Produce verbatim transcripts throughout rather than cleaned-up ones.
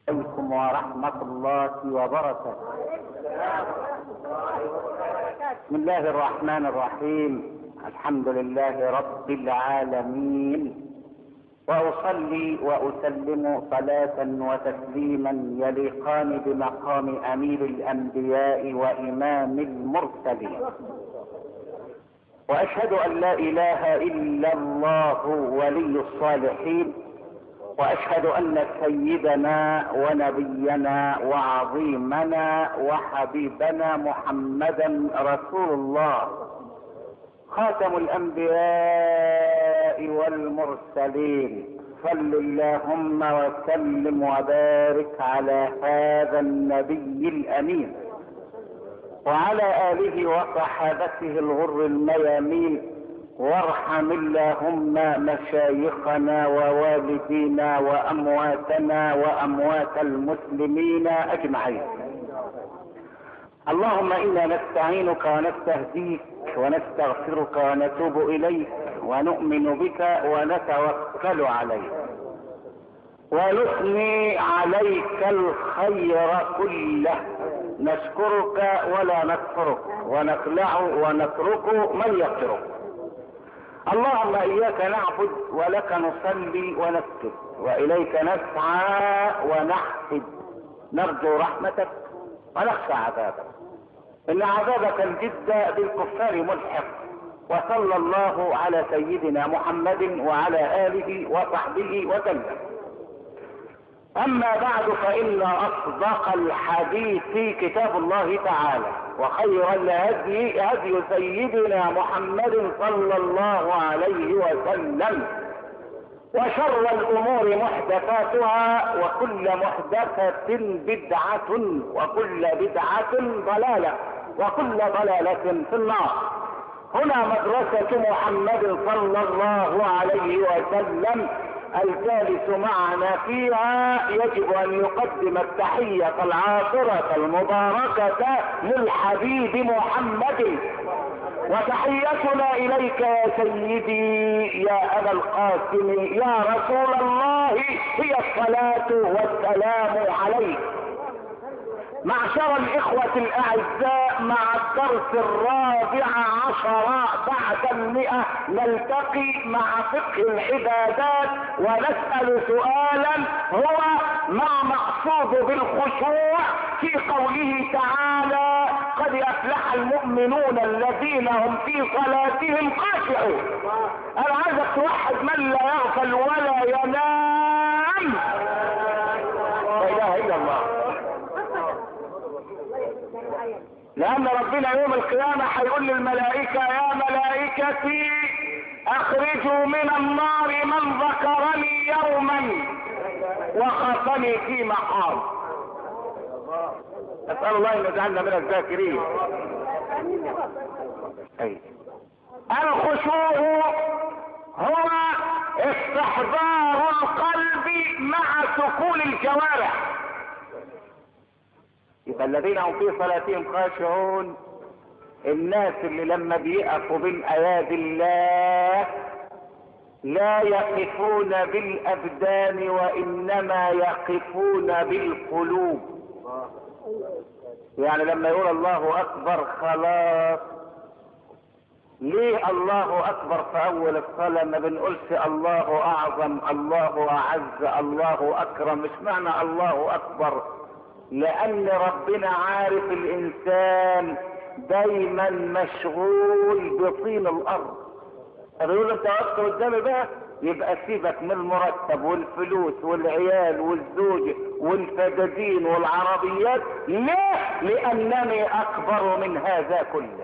عليكم ورحمة الله وبركاته. بسم الله الرحمن الرحيم. الحمد لله رب العالمين، وأصلي وأسلم صلاة وتسليما يليقان بمقام أمير الأنبياء وإمام المرسلين، وأشهد أن لا إله إلا الله ولي الصالحين، وأشهد أن سيدنا ونبينا وعظيمنا وحبيبنا محمدا رسول الله، خاتم الأنبياء والمرسلين. صل اللهم وسلم وبارك على هذا النبي الأمين وعلى آله وصحابته الغر الميامين، وارحم اللهم مشايخنا ووالدينا وأمواتنا وأموات المسلمين أجمعين. اللهم إنا نستعينك ونستهديك ونستغفرك ونتوب إليك ونؤمن بك ونتوكل عليك ونثني عليك الخير كله، نشكرك ولا نكفرك ونخلع ونترك من يكفرك. اللهم إياك نعبد ولك نصلي ونسجد وإليك نسعى ونحفد، نرجو رحمتك ونخشى عذابك، إن عذابك الجد بالكفار ملحق. وصلى الله على سيدنا محمد وعلى آله وصحبه وسلم. أما بعد، فإن أصدق الحديث كتاب الله تعالى، وخير الهدي هدي سيدنا محمد صلى الله عليه وسلم، وشر الأمور محدثاتها، وكل محدثة بدعة، وكل بدعة ضلالة، وكل ضلالة في النار. هنا مدرسة محمد صلى الله عليه وسلم، الجالس معنا فيها يجب ان يقدم التحية العاطرة المباركة للحبيب محمد، وتحيتنا اليك يا سيدي يا ابا القاسم يا رسول الله هي الصلاة والسلام عليك. معشر الإخوة الأعزاء، مع الدرس الرابع عشر بعد المئة نلتقي مع فقه العبادات، ونسأل سؤالا هو ما مقصود بالخشوع في قوله تعالى: قد أفلح المؤمنون الذين هم في صلاتهم خاشعون. أنا عايزك توحد من لا يغفل ولا ينام. لا إله إلا الله. لأن ربنا يوم القيامة هيقول للملائكة: يا ملائكتي أخرجوا من النار من ذكرني يوما وخافني في مقام. أسأل الله أن يجعلنا من الذاكرين. أي الخشوع هو استحضار القلب مع سكون الجوارح. يبقى الذين هم في صلاتهم خاشعون الناس اللي لما بيقفوا بين ايادي الله لا يقفون بالابدان وانما يقفون بالقلوب. يعني لما يقول الله اكبر خلاص. ليه الله اكبر في اول الصلاة ما بنقولش الله اعظم، الله اعز، الله اكرم؟ مش معنى الله اكبر، لأن ربنا عارف الإنسان دايما مشغول بطين الأرض. فبيقول أنت وقت قدامي بقى، يبقى سيبك من المرتب والفلوس والعيال والزوج والفدادين والعربيات. ليه؟ لأنني أكبر من هذا كله.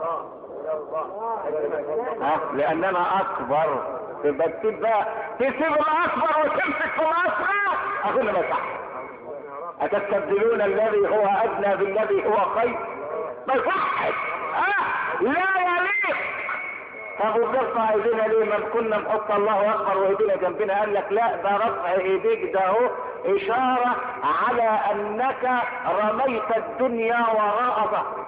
ها؟ لأننا أكبر. تبقى تسيب بقى، تسيب الأكبر وتمسك في الأصغر. أقول ما صح. أتستبدلون الذي هو أدنى بالذي هو خير؟ ما يصحش. اه لا يليق. طب وبنرفع ايدينا ليه؟ ما كنا نحط الله اكبر وايدينا جنبنا. قال لك لا، ده رفع ايديك ده هو اشارة على انك رميت الدنيا وراء ظهرك.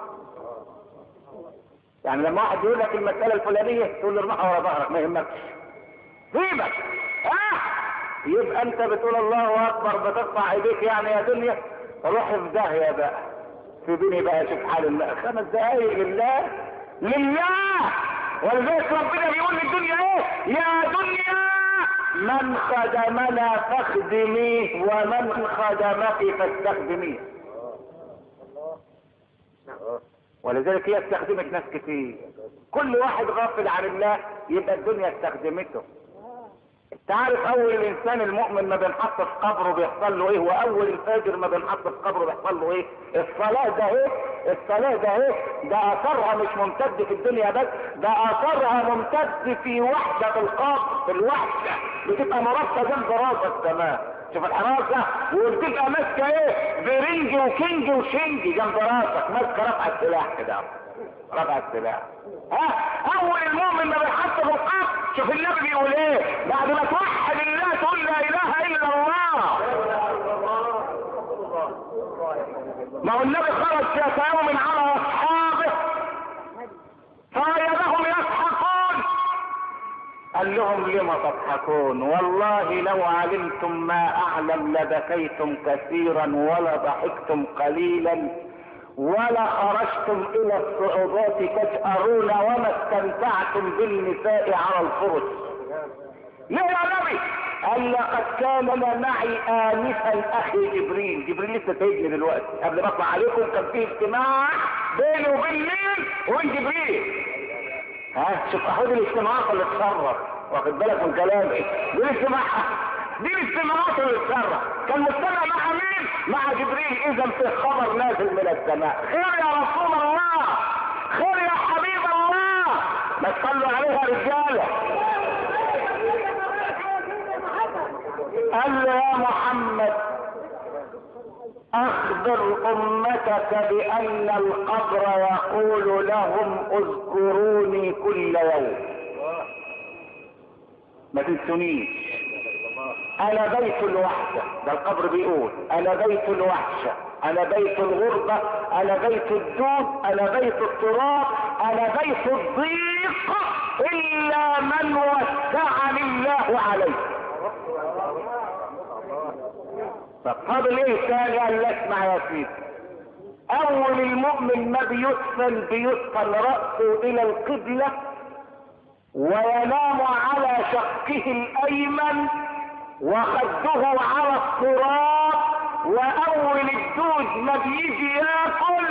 يعني لما واحد يقول لك المسألة الفلانية تقول له ارمحها ورا ظهرك، ما يهمكش، سيبك. اه يبقى انت بتقول الله اكبر بترفع ايديك يعني يا دنيا، روح في داهيه بقى. سيبيني بقى اشوف حال الله خمس دقايق لله لله. ولذلك ربنا بيقول للدنيا ايه؟ يا دنيا من خدمنا فاخدميه ومن خدمك فاستخدميه. ولذلك هي استخدمت ناس كتير، كل واحد غافل عن الله يبقى الدنيا استخدمته. انت عارف اول الانسان المؤمن ما بينحط في قبره بيحصل له ايه، واول الفاجر ما بينحط في قبره بيحصل له ايه؟ الصلاه ده ايه؟ الصلاه ده ايه؟ ده اثرها مش ممتد في الدنيا بس، ده اثرها ممتد في وحده القبر، في الوحده بتبقى مرصه جنب راسك كمان. شوف الحراسه، وبتبقى ماسكه ايه؟ برنج وكينج وشنج جنب راسك، ماسكه رفع السلاح كده، رفع السلاح. ها اول المؤمن ما بيحط في القبر، شوف النبي بيقول ايه بعد ما توحد الله تقول لا اله الا الله. ما هو النبي خرج ذات يوم على اصحابه فوجدهم يضحكون، قال لهم لم تضحكون؟ والله لو علمتم ما اعلم لبكيتم كثيرا ولا ضحكتم قليلا ولا خرجتم الى الصعوبات تجأرون وما استمتعتم بالنساء على الفرش. ليه يا نبي؟ قال لقد كان معي آنفا اخي جبريل. جبريل لسه سايبني دلوقتي قبل ما اطلع عليكم، كان في اجتماع بيني وبين مين؟ وبين جبريل. ها شوف اخد الاجتماعات اللي اتشرف، واخد بالك من كلامي؟ دي الاجتماع دي الاجتماعات اللي اتشرف. كان مجتمع مع مين؟ مع جبريل. اذا في خبر نازل من السماء، خير يا رسول الله، خير يا حبيب الله، ما تصلوا عليها رجاله. قال له يا محمد اخبر امتك بان القبر يقول لهم اذكروني كل يوم، ما تنسونيش، انا بيت الوحدة. ده القبر بيقول انا بيت الوحشة، انا بيت الغربة، انا بيت الدود، انا بيت التراب، انا بيت الضيق الا من وسعني الله عليه. طب فاضل ايه تاني؟ قال لك اسمع يا سيدي، اول المؤمن ما بيدفن بيدفن رأسه الى القبلة وينام على شقه الايمن وخده على التراب، واول الدود ما بيجي ياكل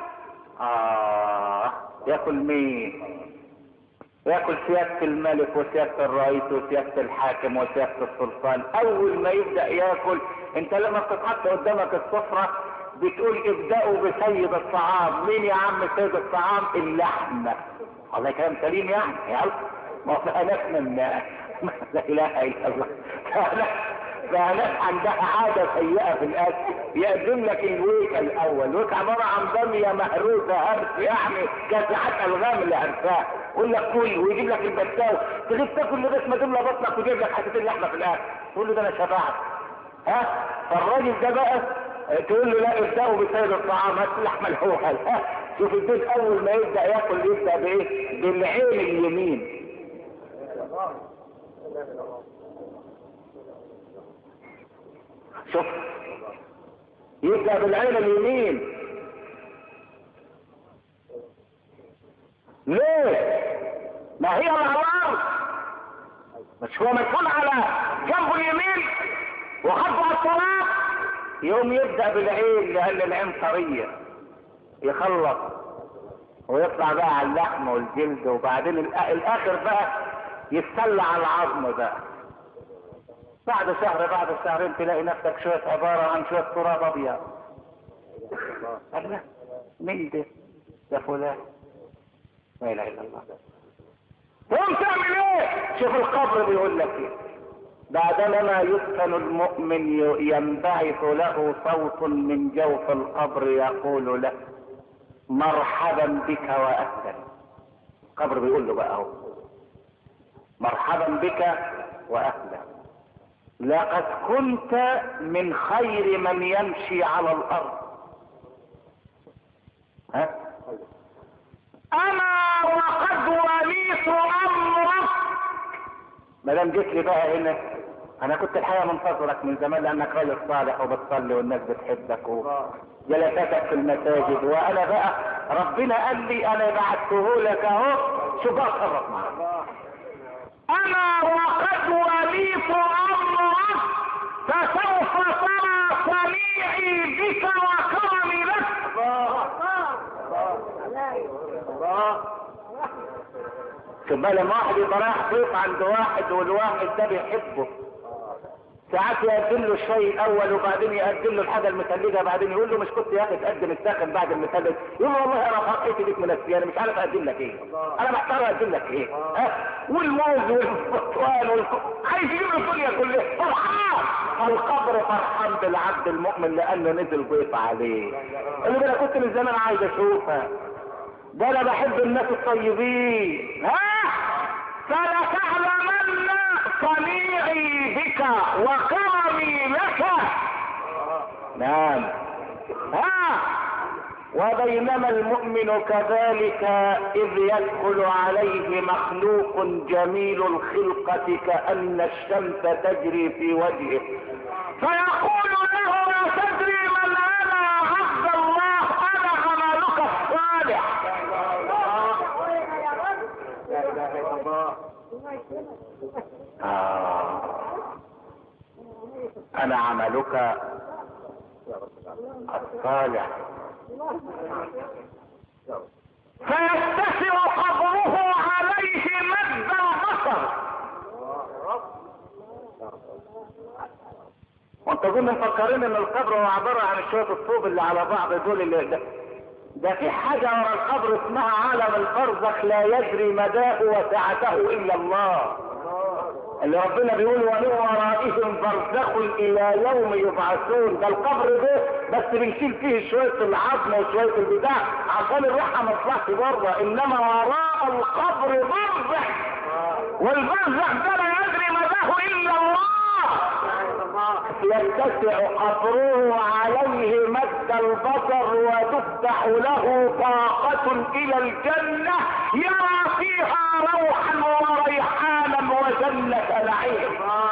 اه ياكل مين؟ ياكل سيادة الملك وسيادة الرئيس وسيادة الحاكم وسيادة السلطان. اول ما يبدأ ياكل، انت لما بتتحط قدامك السفرة بتقول ابدأوا بسيد الطعام. مين يا عم سيد الطعام؟ اللحمة. الله كلام سليم يعني يا ما فهمتنا من لا اله الا الله. فناس عندها عادة سيئة في الاكل، يقدم لك الويكة الاول، ويك عبارة عن بامية مهروسة هرس يعني كاسحات الغام اللي هرساها، يقول لك كل ويجيب لك البتاو، تجيب تاكل لغايه ما تملى بطنك ويجيب لك حتتين لحمة في الاخر، تقول له ده انا شبعت. ها فالراجل ده بقى تقول له لا ابدأوا بسيد الطعام، هات اللحمة الاول. ها شوف البيت اول ما يبدأ ياكل يبدأ بايه؟ بالعين اليمين. شوف يبدأ بالعين اليمين. ليه؟ ما هي الأعراض مش هو مسؤول على جنبه اليمين وخطه على التراب، يوم يبدأ بالعين لأن العين طرية، يخلص ويطلع بقى على اللحم والجلد، وبعدين الآخر بقى يتسلى على العظم بقى. بعد شهر بعد شهرين تلاقي نفسك شوية عبارة عن شوية تراب ابيض. الله مين ده؟ يا فلان لا اله الا الله. تقوم تعمل ايه؟ شوف القبر بيقول لك ايه. بعدما يدفن المؤمن ينبعث له صوت من جوف القبر يقول له مرحبا بك واهلا. القبر بيقول له بقى اهو مرحبا بك واهلا، لقد كنت من خير من يمشي على الارض. ها انا وقد وليت امرك. ما دام جيت لي بقى هنا انا كنت الحقيقه منتظرك من زمان لانك راجل صالح وبتصلي والناس بتحبك وجلساتك في المساجد، وانا بقى ربنا قال لي انا بعته لك اهو، شو بقى اتصرف معاك. انا وقد وليت امرك فسوف ترى صنيعي بك وكرمي لك. شوف بقى لما واحد يبقى رايح ضيف عند واحد والواحد ده بيحبه، ساعات يقدم له الشاي الاول وبعدين يقدم له الحاجه المثلجه، بعدين يقول له مش كنت يا اخي تقدم الساخن بعد المثلج؟ يقول له والله انا فرحتي بيك من السيارة مش عارف اقدم لك ايه، انا محتار اقدم لك ايه. ها والموز والبرتقال والك... عايز يجيب له الدنيا كلها فرحان. القبر فرحان بالعبد المؤمن لانه نزل ضيف عليه. اللي انا كنت من زمان عايز اشوفها، ده انا بحب الناس الطيبين. ها فلتعلمن صنيعي بك وكرمي لك. نعم. ها وبينما المؤمن كذلك اذ يدخل عليه مخلوق جميل الخلقة كأن الشمس تجري في وجهه فيقول له لا تدري من انا عبد الله، انا عملك الصالح. آه. انا عملك الصالح. فيتسع قبره عليه مد البصر. وانت كنا مفكرين ان القبر هو عبارة عن شوية الطوب اللي على بعض دول اللي ده, ده في حاجة ورا القبر اسمها عالم البرزخ لا يجري مداه وسعته الا الله، اللي ربنا بيقول ومن ورائهم برزخ الى يوم يبعثون. ده القبر ده بس بنشيل فيه شويه العظم وشويه البتاع عشان الروح ما تطلعش بره، انما وراء القبر برزخ، والبرزخ ده لا يجري مداه الا الله. يتسع قبره عليه مد البصر وتفتح له طاقة الى الجنة يرى فيها روحا وريحانا وجنة نعيم.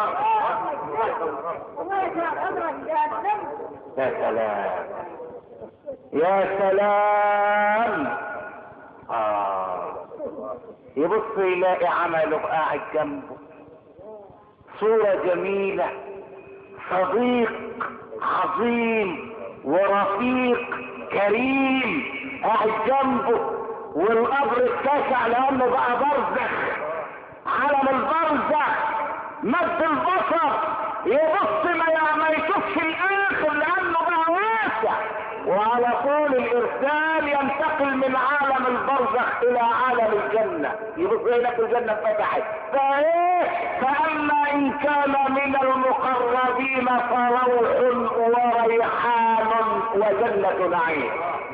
يا سلام يا سلام. آه. يبص يلاقي عمله قاعد جنبه، صورة جميلة، صديق عظيم ورفيق كريم قاعد جنبه، والقبر اتسع لانه بقى برزخ، عالم البرزخ مد البصر، يبص ما ما يشوفش الاخر لانه بقى واسع، وعلى طول الارسال ينتقل من عالم البرزخ الى عالم الجنة، يبص هناك الجنة فتحت. فايه فاما ان كان من المقربين فروح وريحان وجنة نعيم.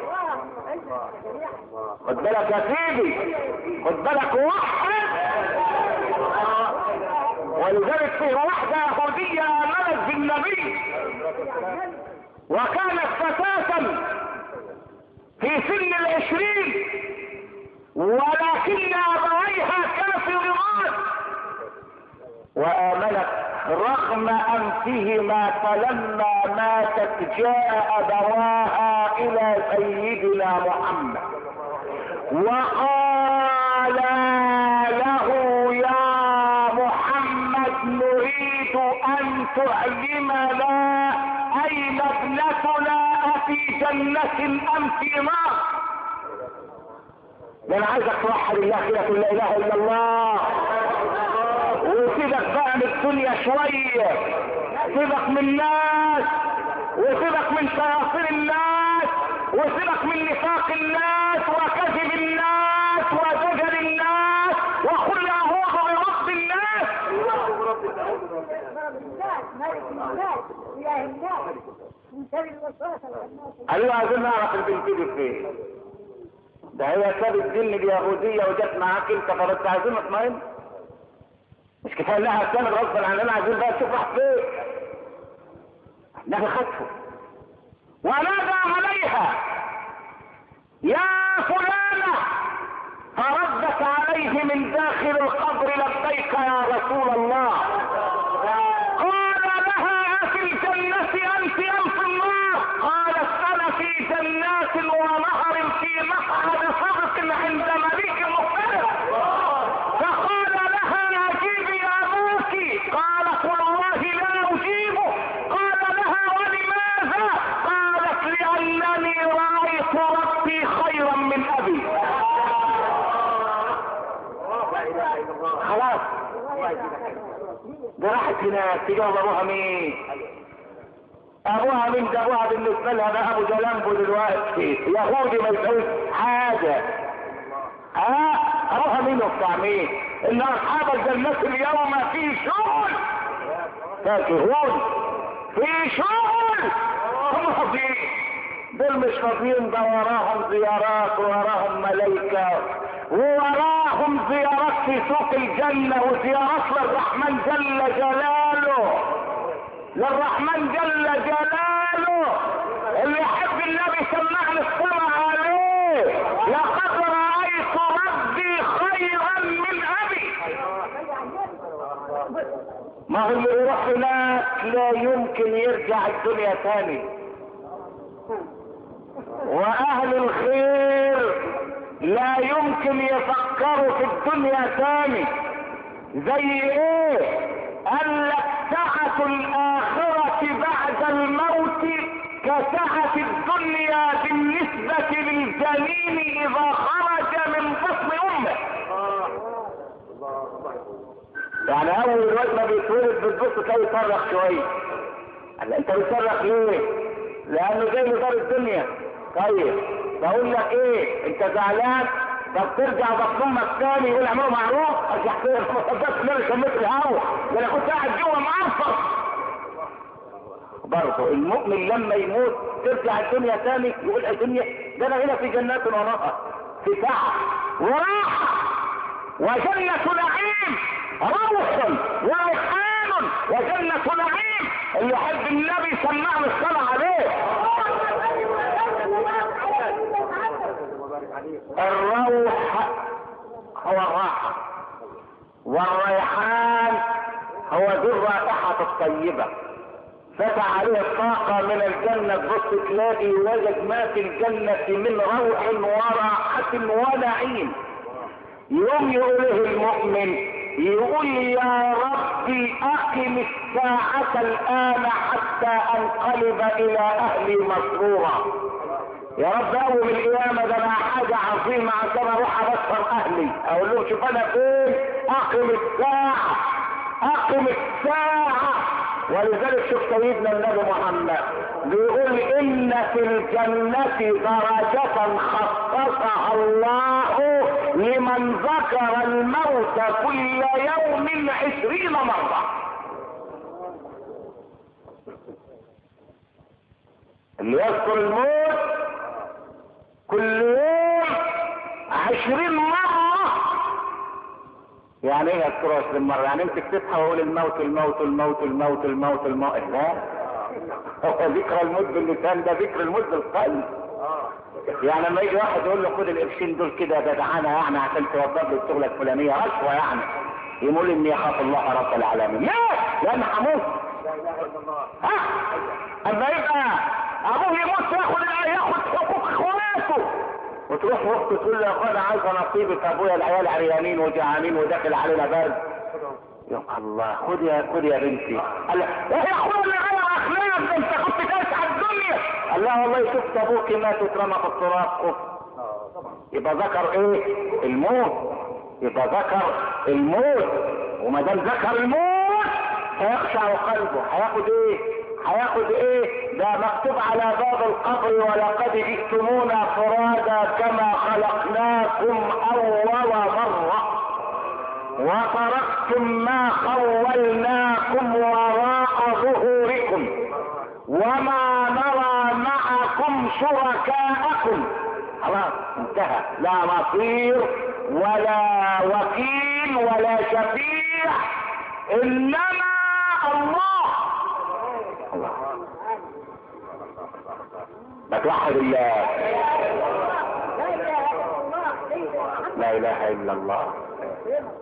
خد بالك يا سيدي، خد بالك واحد. ولذلك فيه واحدة يهودية آمنت بالنبي وكانت فتاة في سن العشرين، ولكن أبويها كافران، وآمنت رغم أنفهما، فلما ماتت جاء أبواها إلى سيدنا محمد وقال له يا محمد نريد أن تعلمنا أين ابنتنا، أفي جنة أم في نار؟ ده أنا عايزك توحد الله كده، لا إله إلا الله، وسيبك بقى من الدنيا شوية، سيبك من الناس، وسيبك من شياطين الناس، وسيبك من نفاق الناس وكذب الناس وزجر الناس، وقل أعوذ برب الناس. قالوا عايزين نعرف البنت دي فين، ده هي سابت دين اليهودية وجت معاك انت، فبس عايزين نطمئن، مش كفايه انها كانت غصبا عننا، عايزين بقى نشوف راح فين. النبي خطفه ونادى عليها يا فلانة، فردت عليه من داخل القبر لبيك يا رسول الله. الجنة انت ام في النار؟ قالت انا في جنات ونهر في مقعد صدق عند مليك مقتدر. فقال لها اجيبي ابوك، قالت والله لا اجيبه. قال لها ولماذا؟ قالت لانني رايت ربي خيرا من ابي. خلاص ده راحت هناك تجاوب ابوها مين؟ ابوها مين؟ ده ابوها بالنسبه لها ده ابو جلامبو دلوقتي يهودي ما يسويش حاجه. ها ابوها مين وبتاع مين؟ ان اصحاب الجنه اليوم في شغل فاكهون، في شغل. هم فاضيين؟ دول مش فاضيين، ده وراهم زيارات ووراهم ملايكه ووراهم زيارات في سوق الجنة وزيارات للرحمن جل جلاله، للرحمن جل جلاله. اللي يحب النبي سمعني الصلاة عليه. لقد رأيت ربي خيرا من أبي. ما هو اللي يروح هناك لا يمكن يرجع الدنيا تاني. وأهل الخير لا يمكن يفكروا في الدنيا تاني. زي ايه؟ قال لك سعة الآخرة بعد الموت كسعة الدنيا بالنسبة للجنين إذا خرج من بطن أمه. يعني أول الوقت ما بيتولد بتبص تلاقي يصرخ شوية. قال أنت بتصرخ ليه؟ لأنه جاي له دار الدنيا. طيب بقول لك ايه، انت زعلان؟ طب ترجع بطن امك تاني يقول اعملوا معروف. ارجع فين؟ ما صدقت ان انا شميت الهوا، ده انا كنت قاعد جوه معرفص. برضه المؤمن لما يموت ترجع الدنيا تاني يقول الدنيا ده انا هنا في جنات ونهر، في سعه وراحه وجنه نعيم، روح وريحان وجنه نعيم. اللي يحب النبي سمعنا الصلاه عليه. الروح هو الراحة، والريحان هو ذو الرائحة الطيبة. فتح عليه الطاقة من الجنة، تبص تلاقي وجد ما في الجنة من روح وراحة ونعيم. يوم يقوله المؤمن يقول يا ربي اقم الساعة الان حتى انقلب الى اهلي مسرورا. يا رب اول القيامة ده انا حاجة عظيمة عشان اروح ابشر اهلي، اقول لهم شوف انا فين، اقم الساعة اقم الساعة. ولذلك شوف سيدنا النبي محمد بيقول ان في الجنة درجة خصصها الله لمن ذكر الموت كل يوم عشرين مرة. اللي يذكر الموت كل يوم عشرين مرة. يعني ايه يذكره عشرين مرة؟ يعني امسك تصحى واقول الموت الموت الموت الموت الموت الموت. لا هو ذكر الموت باللسان، ده ذكر الموت بالقلب. يعني لما يجي واحد يقول له خد القرشين دول كده يا جدعانه يعني عشان توضب لي الشغله الفلانيه رشوه، يعني يقول اني يخاف الله رب العالمين. ليه؟ لان هموت. ها اما يبقى ابوه يموت ياخد ياخد حقوق اخواته، وتروح اخته تقول له يا اخويا انا عايزه نصيبي في ابويا، العيال عريانين وجعانين وداخل علينا برد. يا الله خد يا خد يا بنتي. قال له ايه يا اخويا اللي غير اخلاق ده، انت كنت جالس على الدنيا. قال لها والله شفت ابوك مات واترمى في التراب. يبقى ذكر ايه؟ الموت. يبقى ذكر الموت، وما دام ذكر الموت هيخشع قلبه. هياخد ايه؟ هياخد ايه؟ ده مكتوب على باب القبر ولقد جئتمونا فرادا كما خلقناكم اول مرة وتركتم ما خولناكم وراء ظهوركم وما نرى معكم شركاءكم. خلاص انتهى، لا نصير ولا وكيل ولا شفيع انما الله. بتوحد الله، لا اله الا الله.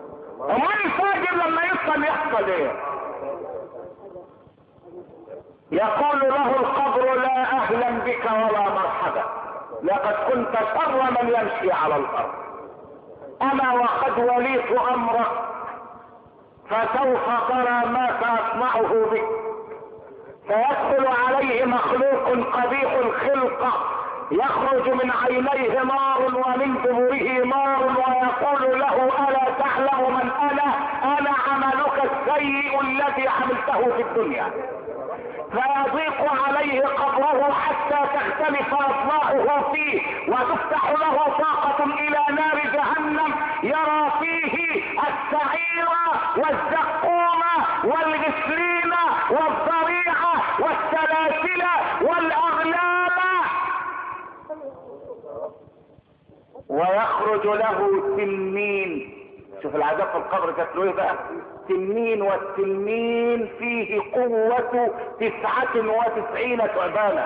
امال الفاجر لما يصل يحصل ايه؟ يقول له القبر لا اهلا بك ولا مرحبا، لقد كنت شر من يمشي على الارض، انا وقد وليت امرك فسوف ترى ما ساصنعه بك. فيدخل عليه مخلوق قبيح الخلقة يخرج من عينيه نار ومن دبره نار ويقول له الا تعلم من انا؟ انا عملك السيء الذي عملته في الدنيا. فيضيق عليه قبره حتى تختلف اصبعه فيه وتفتح له طاقة الى نار جهنم يرى فيه السعير والزقوم والغسلين والضريع والسلاسل والاغلال، ويخرج له تنين. شوف العذاب في القبر كانت له ايه بقى؟ تنين، والتنين فيه قوة تسعة وتسعين ثعبانا.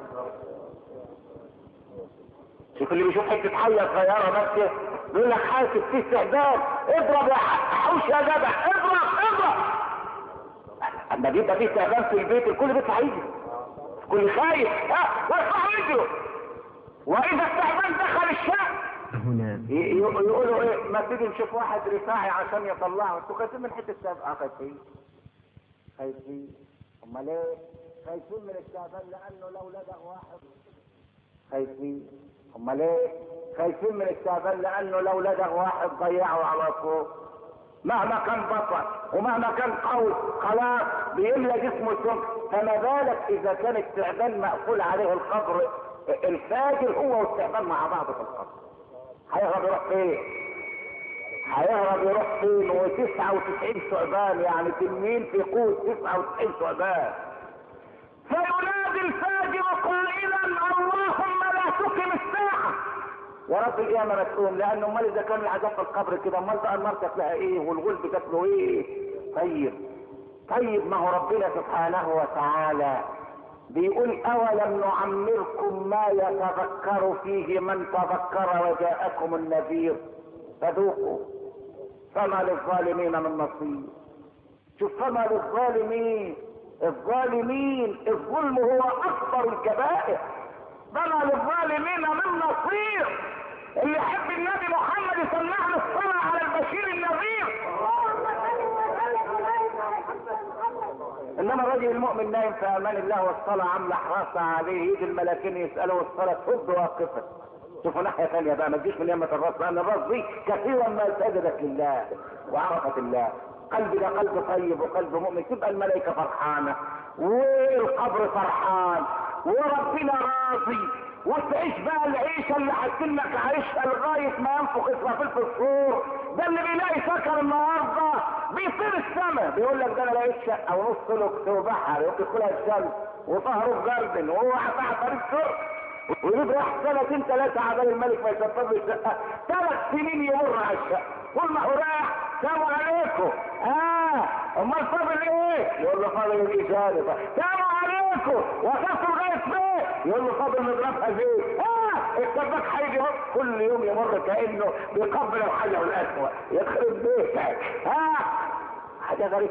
شوف اللي بيشوف حتة حية صغيرة نفسه يقول لك حاسب فيه استعداد، اضرب يا حوش يا جدع، اضرب اضرب. اما بيبقى فيه استعداد في البيت الكل بيطلع يجري، الكل خايف، ها ويطلعوا يجروا. واذا استعداد دخل الشعب هنا يقولوا ايه؟ ما تيجي نشوف واحد رفاعي عشان يطلعه. انتوا خايفين من حته السابقه؟ خايفين خايفين امال ايه؟ خايفين من التعبان لانه لو لدغ واحد. خايفين امال ايه؟ خايفين من التعبان لانه لو لدغ واحد ضيعه على طول. مهما كان بطل ومهما كان قوي خلاص بيملى جسمه سم. فما بالك اذا كان التعبان مقفول عليه القبر؟ الفاجر هو والتعبان مع بعض في القبر، هيهرب يروح فين؟ هيهرب يروح فين؟ وتسعة وتسعين ثعبان، يعني تنين في قوة تسعة وتسعين ثعبان. فينادي الفاجر قائلا اللهم لا تقم الساعة. ورب القيامة مسؤول، لأنه امال إذا كان العذاب في القبر كده امال بقى النار كانت لها إيه والغلب كانت له إيه؟ طيب طيب ما هو ربنا سبحانه وتعالى بيقول اولم نعمركم ما يتذكر فيه من تذكر وجاءكم النذير فذوقوا فما للظالمين من نصير. شوف فما للظالمين، الظالمين الظلم هو اكبر الكبائر، فما للظالمين من نصير. اللي يحب النبي محمد يسمع له الصلاة على البشير النذير. انما الرجل المؤمن نايم في امان الله والصلاة عاملة حراسة عليه، يجي الملاكين يسألوا والصلاة تهد واقفة. شوفوا ناحية ثانية بقى، ما تجيش من يمة الراس، لان الراس دي كثيرا ما سجدت لله وعرفت الله. قلبي ده قلب طيب وقلب مؤمن، تبقى الملائكة فرحانة والقبر فرحان وربنا راضي، وتعيش بقى العيشة اللي هتكلك عايشها لغاية ما ينفخ اسرافيل في الصور. ده اللي بيلاقي سكر النهارده بيطير السما، بيقول لك ده انا لقيت شقة ونص لوكس وبحر ويدخلها الشمس وطهره في جاردن وهو على طريق سر، ويجيب راح سنتين ثلاثة عبال الملك ما يسفر له الشقة، ثلاث سنين يمر على الشقة. كل ما هو رايح سلام عليكم، اه امال فاضل ايه؟ يقول له فاضل الاجابة. سلام عليكم، وصلتوا لغاية فين؟ يقول له فاضل نضربها فين؟ اه السباك هيجي كل يوم يمر كانه بيقبل الحجر الاسود، يخرب بيتك. ها حاجة غريبة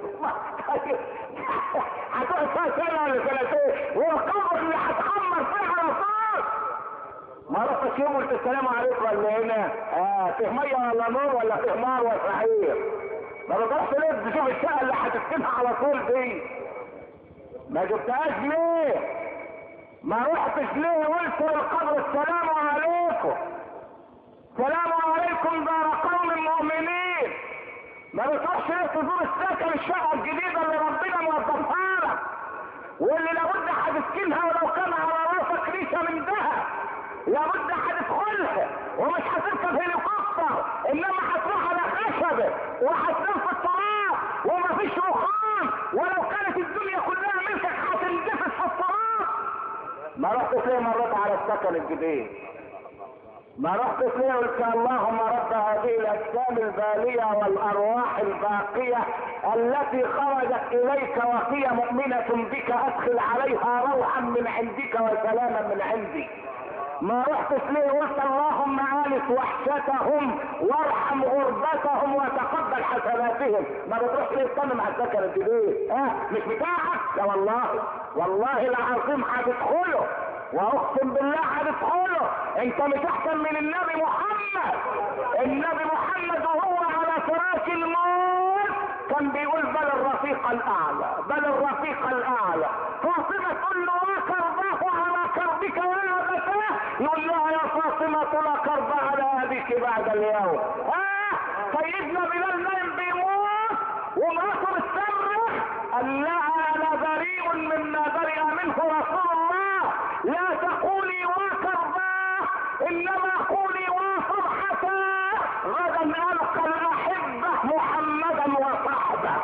هتقعد فيها سنة ولا سنتين والقبر اللي هتخمر فيها على طول. ما عرفتش يوم قلت السلام عليكم ولا هنا؟ اه فيه ميه ولا نور ولا فيه نار وسعير؟ ما بتروحش ليه تشوف الشقه اللي هتسكنها على طول دي؟ ما جبتهاش ليه؟ ما رحتش ليه قلت للقبر السلام عليكم؟ سلام عليكم دار قوم مؤمنين. ما بتروحش ليه تزور السكن الشقه الجديده اللي ربنا موظفها لك واللي لابد هتسكنها ولو كان على راسك ريشه من ذهب، لابد هتدخلها ومش هتركب هليكوبتر، انما هتروح على خشبه وهتنام في التراب ومفيش رخام، ولو كانت الدنيا كلها ملكك هتندفس في التراب. ما رحتش ليه مريت على السكن الجديد؟ ما رحتش ليه قلت اللهم رب هذه الاجسام الباليه والارواح الباقيه التي خرجت اليك وهي مؤمنه بك ادخل عليها روحا من عندك وسلاما من عندي. ما رحتش ليه قلت اللهم آنس وحشتهم وارحم غربتهم وتقبل حسناتهم؟ ما بتروحش ليه تطمن على السكن الجديد؟ ها أه؟ مش بتاعك؟ لا والله والله العظيم هتدخله، واقسم بالله هتدخله. انت مش احسن من النبي محمد. النبي محمد وهو على فراش الموت كان بيقول بل الرفيق الاعلى، بل الرفيق الاعلى. فاطمه تقول له وكرباه على كربك ولا بكاه، يقول لها يا فاطمه لا كرب على ابيك بعد اليوم. اه سيدنا بلال نايم بيموت ومراته بتصرخ، قال لها انا بريء مما برئ منه رسول الله، لا تقولي وكرباه انما قولي وفرحة، غدا القى الاحبة محمدا وصحبه.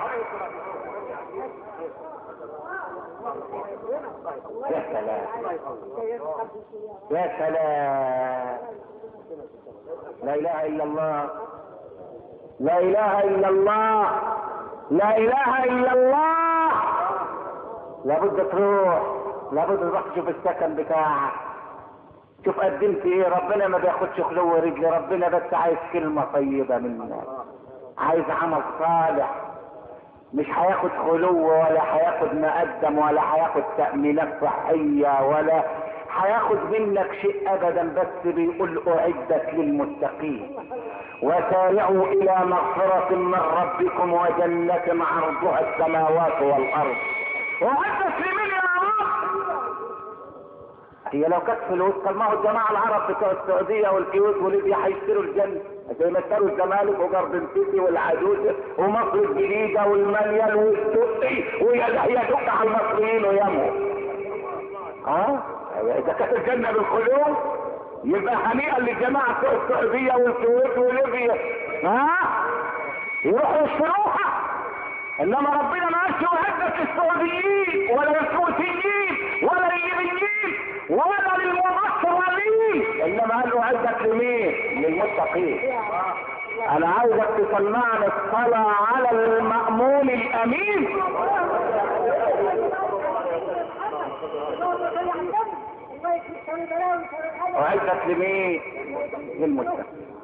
يا سلام يا سلام، لا اله الا الله، لا اله الا الله، لا اله الا الله. لابد تروح، لابد تروح تشوف السكن بتاعك، شوف قدمت ايه. ربنا ما بياخدش خلو رجل، ربنا بس عايز كلمة طيبة منك، عايز عمل صالح. مش هياخد خلو ولا هياخد مقدم ولا هياخد تأمينات صحية ولا هياخد منك شيء ابدا، بس بيقول اعدت للمتقين وسارعوا الى مغفرة من ربكم وجنة عرضها السماوات والارض. اعدت لمين يا رب؟ هي لو كانت فلوس كان ما هو الجماعة العرب بتوع السعودية والكويت وليبيا هيشتروا الجنة زي ما اشتروا الزمالك وجاردن سيتي والعجوز ومصر الجديدة والمليان والسوقي ويدق على المصريين ويموا. ها اذا كانت الجنة بالخلود يبقى هنيئا للجماعة بتوع السعودية والكويت وليبيا، ها يروحوا يشتروها. انما ربنا ما قالش اعدت للسعوديين ولا للكويتيين ولا للليبيين ولا للمصريين، انما قال اعدت لمين؟ للمتقين. انا عايزك تسمعني الصلاة على المأمون الامين. اعدت لمين؟ للمتقين.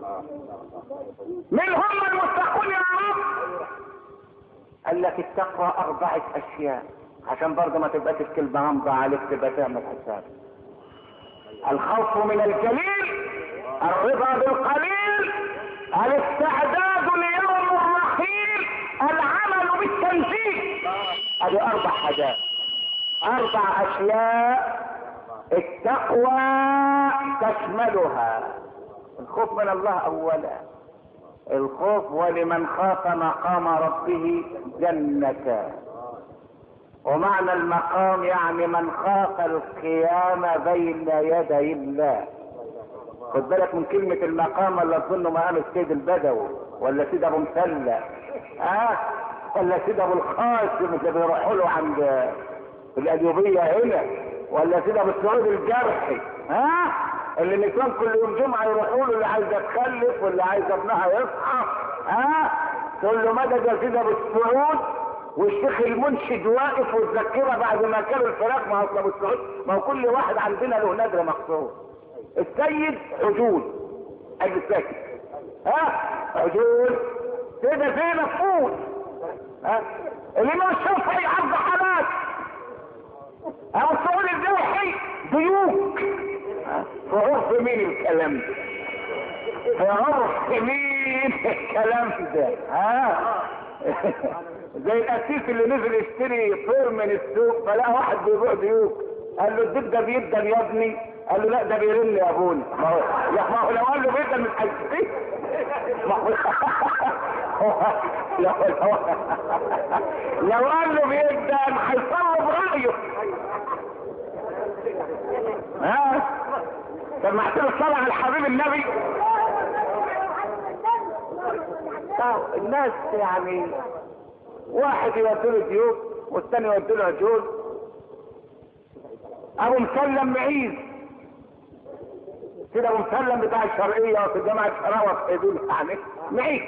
من هم المتقون يا رب؟ قال لك التقوى اربعة اشياء عشان برضه ما تبقاش الكلمة غامضة عليك، تبقى تعمل حساب. الخوف من الجليل، الرضا بالقليل، الاستعداد ليوم الرحيل، العمل بالتنفيذ. ادي اربع حاجات، اربع اشياء التقوى تشملها. الخوف من الله اولا، الخوف ولمن خاف مقام ربه جنتان. ومعنى المقام يعني من خاف القيام بين يدي الله. خد بالك من كلمة المقام، ولا تظن مقام السيد البدوي ولا سيد ابو مسلة، اه ولا سيد ابو القاسم اللي بيروحوا له عند الايوبية هنا، ولا سيد ابو السعود الجرحي، ها آه؟ اللي النسوان كل يوم جمعة يروحوا له اللي عايزة تخلف واللي عايزة ابنها يصحى، ها آه؟ تقول له مدد يا سيد ابو السعود، والشيخ المنشد واقف والذكرة بعد ما كانوا الفراق. ما هو ابو السعود، ما هو كل واحد عندنا له نادر مقصود. السيد عجول، اجل الساكت، ها عجول. سيدة زينب فوز، ها الامام الشافعي عبد حالات، ابو السعود الجوحي ضيوك. في عرف مين الكلام ده؟ في عرف مين الكلام ده؟ ها زي الاسيس اللي نزل يشتري طير من السوق فلقى واحد بيبيع ديوك، قال له الدب ده بيدن يا ابني، قال له لا ده بيرن يا ابونا. ما هو ما هو لو قال له بيدن مش هيشتري. ما هو لو لو قال له بيدن هيصلب رايه. ها سمعت له الصلاة على الحبيب النبي. الناس يعني واحد يودي له ديوك والثاني يودي له عجول. ابو مسلم معيز كده، ابو مسلم بتاع الشرقية وفي جامعة شراوة في دول يعني معيز.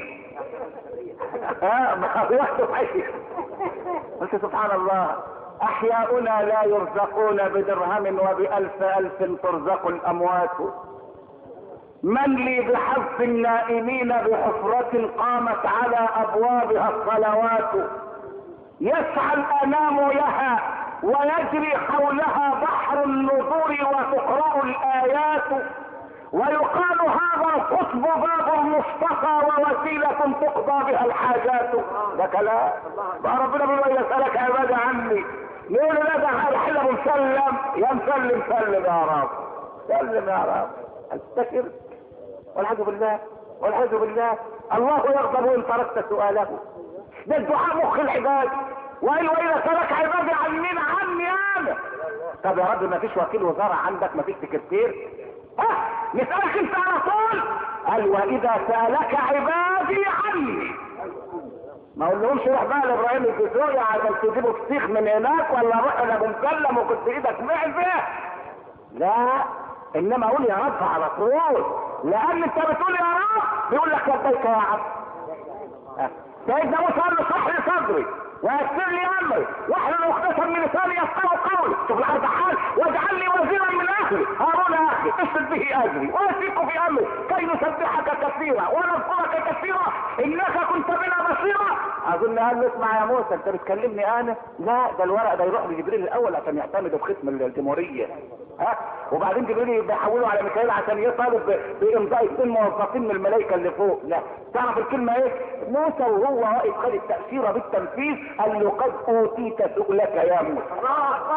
ها ما هو معيز. قلت سبحان الله، احياؤنا لا يرزقون بدرهم وبألف الف ترزق الاموات. من لي بحظ النائمين بحفرة قامت على ابوابها الصلوات. يسعى الانام لها ويجري حولها بحر النذور وتقرأ الايات ويقال هذا القطب باب المصطفى ووسيلة تقضى بها الحاجات. ده كلام بقى ربنا بيقول يسألك عبادي عني، يقول له لا ده الحل ابو مسلم، يا مسلم سلم يا رب، سلم يا رب. استشر والعياذ بالله والعياذ بالله. الله يغضب ان تركت سؤاله. ده الدعاء مخ العباد. وقال واذا سالك عبادي عن مين؟ عني انا. طب يا رب ما فيش وكيل وزاره عندك؟ ما فيش سكرتير؟ ها نسالك انت على طول. قال واذا سالك عبادي عني. ما اقولهمش روح بقى لابراهيم الدسوقي عشان تجيبوا فسيخ من هناك، ولا روح لابو مسلم وكنت ايدك معزه. لا، انما اقول يا رب على طول، لان انت بتقول يا رب بيقول لك لبيك يا عبد. سيدنا موسى قال له اشرح لي صدري ويسر لي امري واحلل عقدة من لساني يفقهوا قولي. شوف الارض حال. واجعل لي وزيرا من اهلي هارون اخي اشد به اجري واشركه في امري كي نسبحك كثيرا ونذكرك كثيرا انك كنت بنا بصيرا. اظن قال له اسمع يا موسى انت بتكلمني انا؟ لا، ده الورق ده يروح لجبريل الاول عشان يعتمدوا بختم الجمهوريه. ها وبعدين جبريل بيحولوا على ميكائيل عشان يطالب بامضاء اثنين موظفين من الملائكه اللي فوق. لا، تعرف الكلمه ايه؟ موسى وهو واقف خد التاشيره بالتنفيذ قال له قد اوتيت سؤلك يا موسى.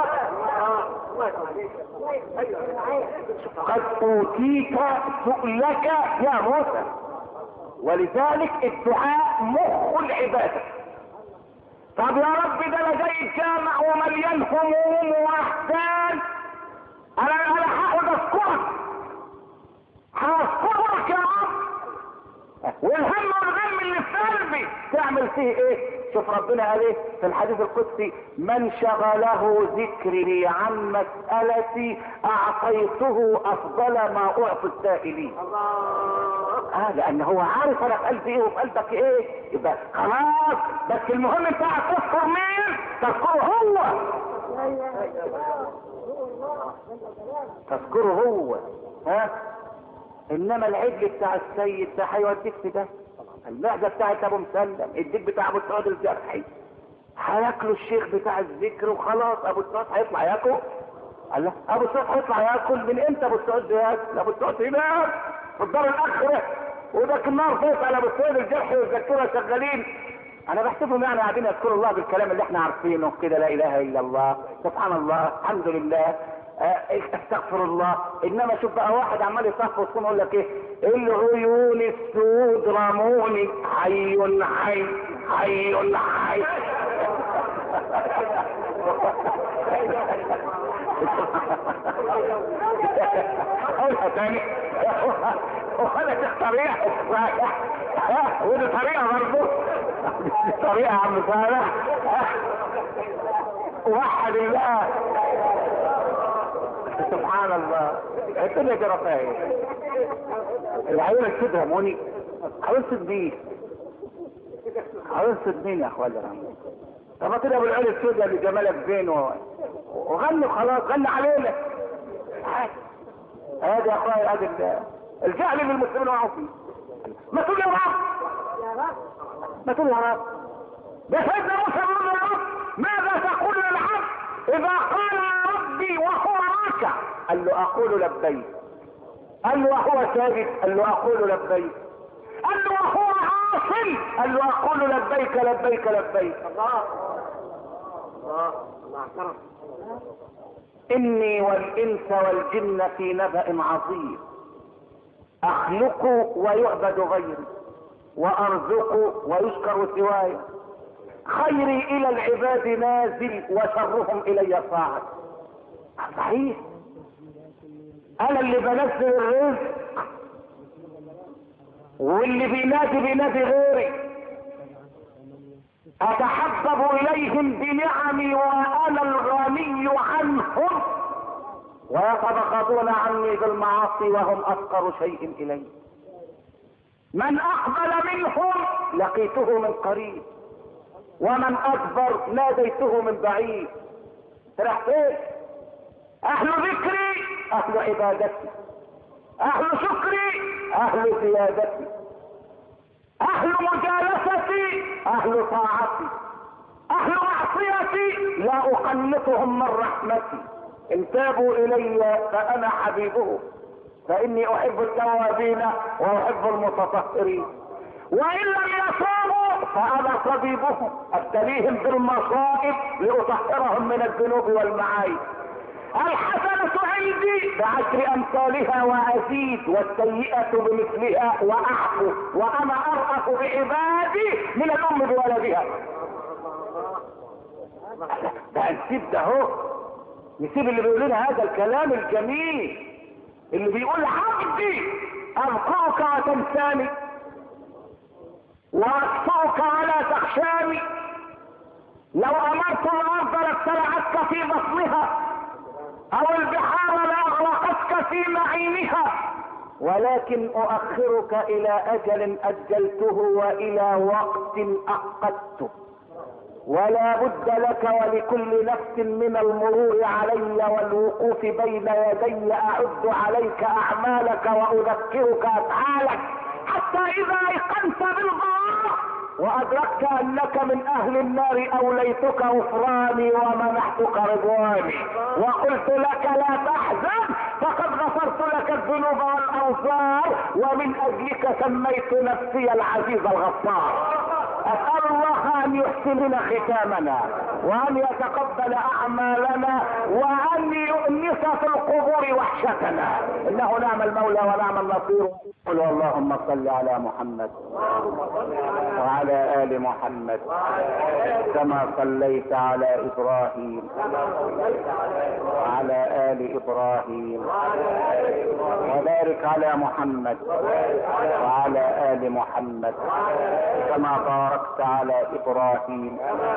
قد اوتيت سؤلك يا موسى. ولذلك الدعاء مخ العباده. طب يا رب ده انا جاي الجامع ومليان هموم واحزان، انا انا هقعد اذكرك هذكرك يا رب، والهم والغم اللي في قلبي تعمل فيه ايه؟ شوف ربنا قال ايه في الحديث القدسي؟ من شغله ذكري عن مسألتي اعطيته افضل ما اعطي السائلين. اه لان هو عارف انا في قلبي ايه وفي قلبك ايه، يبقى خلاص. بس المهم انت هتذكر مين؟ تذكره هو، تذكره هو. ها انما العجل بتاع السيد ده هيوديك في ده، المعده بتاعت ابو مسلم، الديك بتاع ابو سعود الجرحي هياكلوا الشيخ بتاع الذكر وخلاص. ابو سعود هيطلع ياكل؟ قال له ابو سعود هيطلع ياكل من امتى؟ ابو سعود بياكل؟ ابو سعود هناك في الدار الاخره، وذاك النار فوق على ابو سعود الجرحي والذكوره شغالين. انا بحسبهم يعني قاعدين يذكروا الله بالكلام اللي احنا عارفينه كده، لا اله الا الله، سبحان الله، الحمد لله، استغفر الله. انما شوف بقى واحد عمال يصف وصوم يقول لك ايه؟ العيون السود رموني حي حي حي حي. قولها تاني وخلت الطريقة ودي طريقة برضه، دي طريقة يا عم صالح. وحد الله، سبحان الله. الدنيا دي رفاهية. العيون السود رموني، عيون سود مين؟ عيون سود مين يا اخوانا؟ طب كده ابو العيون السود اللي جمالك فين وغنوا خلاص، غنى علينا. هذا يا اخويا هذا الجهل اللي المسلمين وقعوا فيه. ما تقول يا رب، ما تقول يا رب. ده سيدنا موسى يقول يا رب ماذا تقول للعبد اذا قال يا ربي وهو راكع؟ قال له اقول لبيك. قال له وهو ساجد؟ قال له اقول لبيك. قال له وهو عاصم؟ قال له اقول لبيك لبيك لبيك. الله الله الله. اني والانس والجن في نبأ عظيم، اخلق ويعبد غيري وارزق ويشكر سواي، خيري الى العباد نازل وشرهم الي صاعد. صحيح انا اللي بنزل الرزق، واللي بينادي بينادي غيري، اتحبب اليهم بنعمي وانا الغني عنهم، ويتبغضون عني بالمعاصي وهم افقر شيء الي. من اقبل منهم لقيته من قريب، ومن ادبر ناديته من بعيد. راح فين؟ اهل ذكري اهل عبادتي، اهل شكري اهل زيادتي، اهل مجالستي اهل طاعتي، اهل معصيتي لا اقنطهم من رحمتي. ان تابوا الي فانا حبيبهم، فاني احب التوابين واحب المتطهرين. وان لم يصوموا فانا طبيبهم، ابتليهم بالمصائب لاطهرهم من الذنوب والمعايب. الحسنة عندي بعشر امثالها وازيد، والسيئة بمثلها واعفو، وانا ارأف بعبادي من الام بولدها. ده نسيب ده هو، نسيب اللي بيقول لنا هذا الكلام الجميل اللي بيقول عبدي اذكرك وتنساني واخفوك ولا تخشاني، لو امرت الارض لابتلعتك في بطنها او البحار لاغرقتك في معينها، ولكن اؤخرك الى اجل اجلته والى وقت اقدته، ولا بد لك ولكل نفس من المرور علي والوقوف بين يدي اعد عليك اعمالك واذكرك افعالك، حتى اذا ايقنت بالغار وادركت انك من اهل النار اوليتك غفراني ومنحتك رضواني وقلت لك لا تحزن فقد غفرت لك الذنوب والاوزار، ومن اجلك سميت نفسي العزيز الغفار. اسال الله ان يحسن لنا ختامنا وان يتقبل اعمالنا وان يؤنس في القبور وحشتنا، انه نعم المولى ونعم النصير. قل اللهم صل على محمد وعلى ال محمد كما صليت على ابراهيم وعلى ال ابراهيم، وبارك على محمد وعلى ال محمد كما باركت على ابراهيم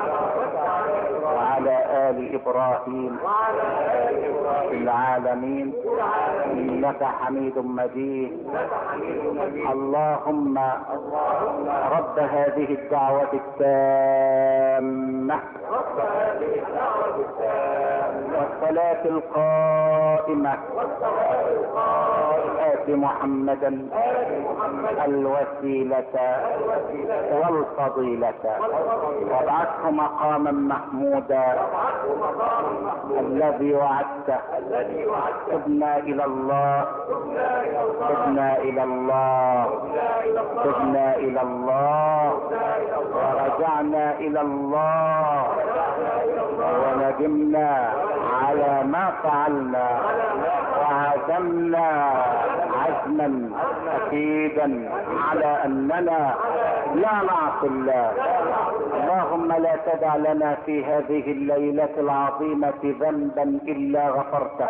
وعلى ال ابراهيم في العالمين انك حميد مجيد. اللهم رب هذه الدعوة التامة والصلاة القائمة آت محمدا الوسيلة والفضيلة وابعثه مقاما محمودا الذي وعدته. تبنا الى الله تبنا الى الله تبنا الى الله ورجعنا الى الله وندمنا على ما فعلنا وعزمنا عزما اكيدا على اننا لا نعصي الله. اللهم لا تدع لنا في هذه الليلة العظيمة ذنبا الا غفرته،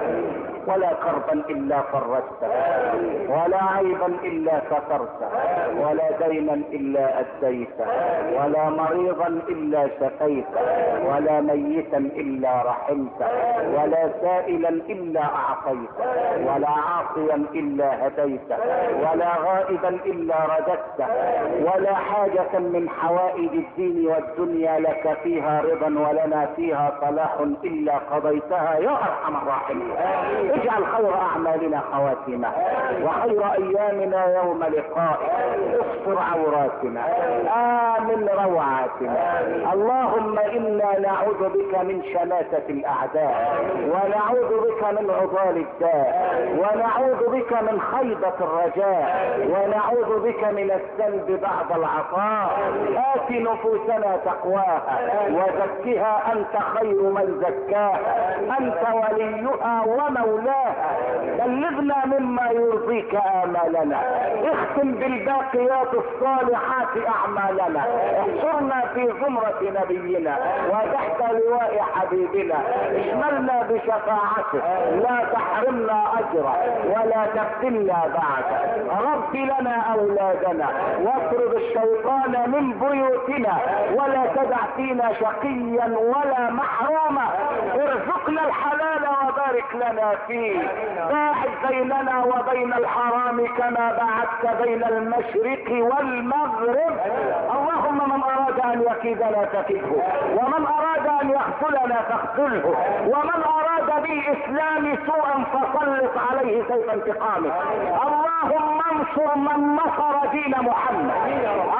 ولا كربا الا فرجته، ولا عيبا الا سترته، ولا دينا الا اديته، ولا مريضا الا شفيته، ولا ميتا الا رحمته، ولا سائلا الا اعطيته، ولا عاصيا الا هديته، ولا غائبا الا رددته، ولا حاجة من حوائج الدين والدنيا لك فيها رضا ولنا فيها صلاح الا قضيتها يا ارحم الراحمين. اجعل خير اعمالنا خواتمه وخير ايامنا يوم لقائك، استر عوراتنا، امن روعاتنا. اللهم انا نعوذ بك من شماتة الاعداء، ونعوذ بك من عضال الداء، ونعوذ بك من خيبة الرجاء، ونعوذ بك من السلب بعد العطاء. آت نفوسنا تقواها وزكها انت خير من زكاها، انت وليها ومولاها. بلغنا مما يرضيك آمالنا، اختم بالباقيات الصالحات اعمالنا، احشرنا في زمرة نبينا وتحت لواء حبيبنا، اشملنا بشفاعته، لا تحرمنا اجره ولا تفتنا بعده. رب لنا اولادنا واطرد الشيطان من بيوتنا، ولا تدع فينا شقيا ولا محروما. ارزقنا الحلال وبارك لنا فيه، باعد بيننا وبين الحرام كما باعدت بين المشرق والمغرب. اللهم من اراد ان يكيدنا فكده، ومن اراد ان يخذلنا فاخذله، ومن اراد بالاسلام سوءا فسلط عليه سيف انتقامه. اللهم انصر من نصر دين محمد. الله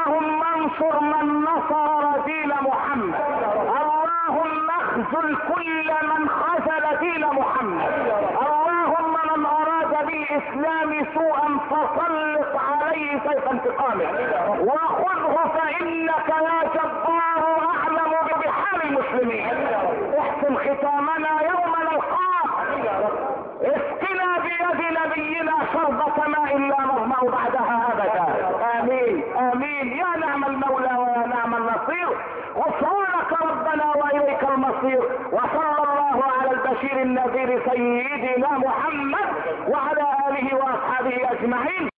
اللهم انصر من نصر دين محمد، اللهم اخذل كل من خذل دين محمد، اللهم من اراد بالاسلام سوءا فسلط عليه سيف انتقامه وخذه فانك يا جبار اعلم بحال المسلمين. احسن ختامنا يوم نلقاك، اسقنا بيد نبينا شربة ماء لا نظمأ بعدها ابدا. امين امين. يا نعم المولى ويا نعم النصير، غفرانك ربنا واليك المصير. وصلى الله على البشير النذير سيدنا محمد وعلى اله واصحابه اجمعين.